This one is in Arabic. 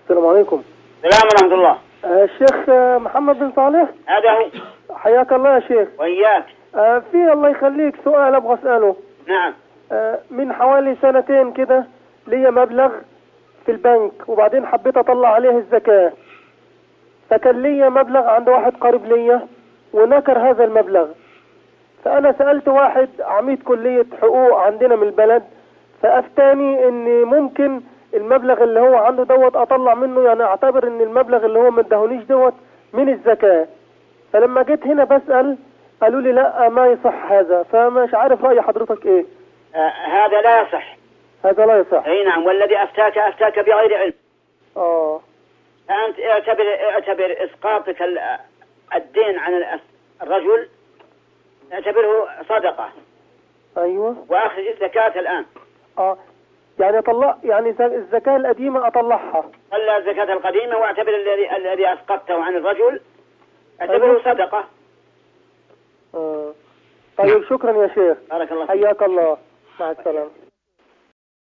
السلام عليكم. السلام ورحمة الله. الشيخ محمد بن صالح. هذا هو. حياك الله يا شيخ. وإياك. في الله يخليك سؤال أبغى أسأله. نعم. من حوالي سنتين كده ليا مبلغ في البنك، وبعدين حبيت أطلع عليه الزكاة، فكان ليا مبلغ عند واحد قريب ليا ونكر هذا المبلغ، فأنا سألت واحد عميد كلية حقوق عندنا من البلد، فأفتاني إن ممكن المبلغ اللي هو عنده دوت أطلع منه، يعني أعتبر إن المبلغ اللي هو مدهونيش دوت من الزكاة. فلما جيت هنا بسأل قالوا لي لا ما يصح هذا، فمش عارف رأي حضرتك إيه. هذا لا يصح. هذا لا يصح. أي نعم، والذي أفتاك بغير علم. فأنت اعتبر إسقاطك الدين عن الرجل اعتبره صدقة. أيوة. وأخرج الزكاة الآن. يعني يعني الزكاة القديمة أطلعها. طلع الزكاة القديمة واعتبر الذي أسقطته عن الرجل اعتبره صدقة. طيب شكرا يا شيخ. بارك الله فيك. حياك الله. مع السلامة.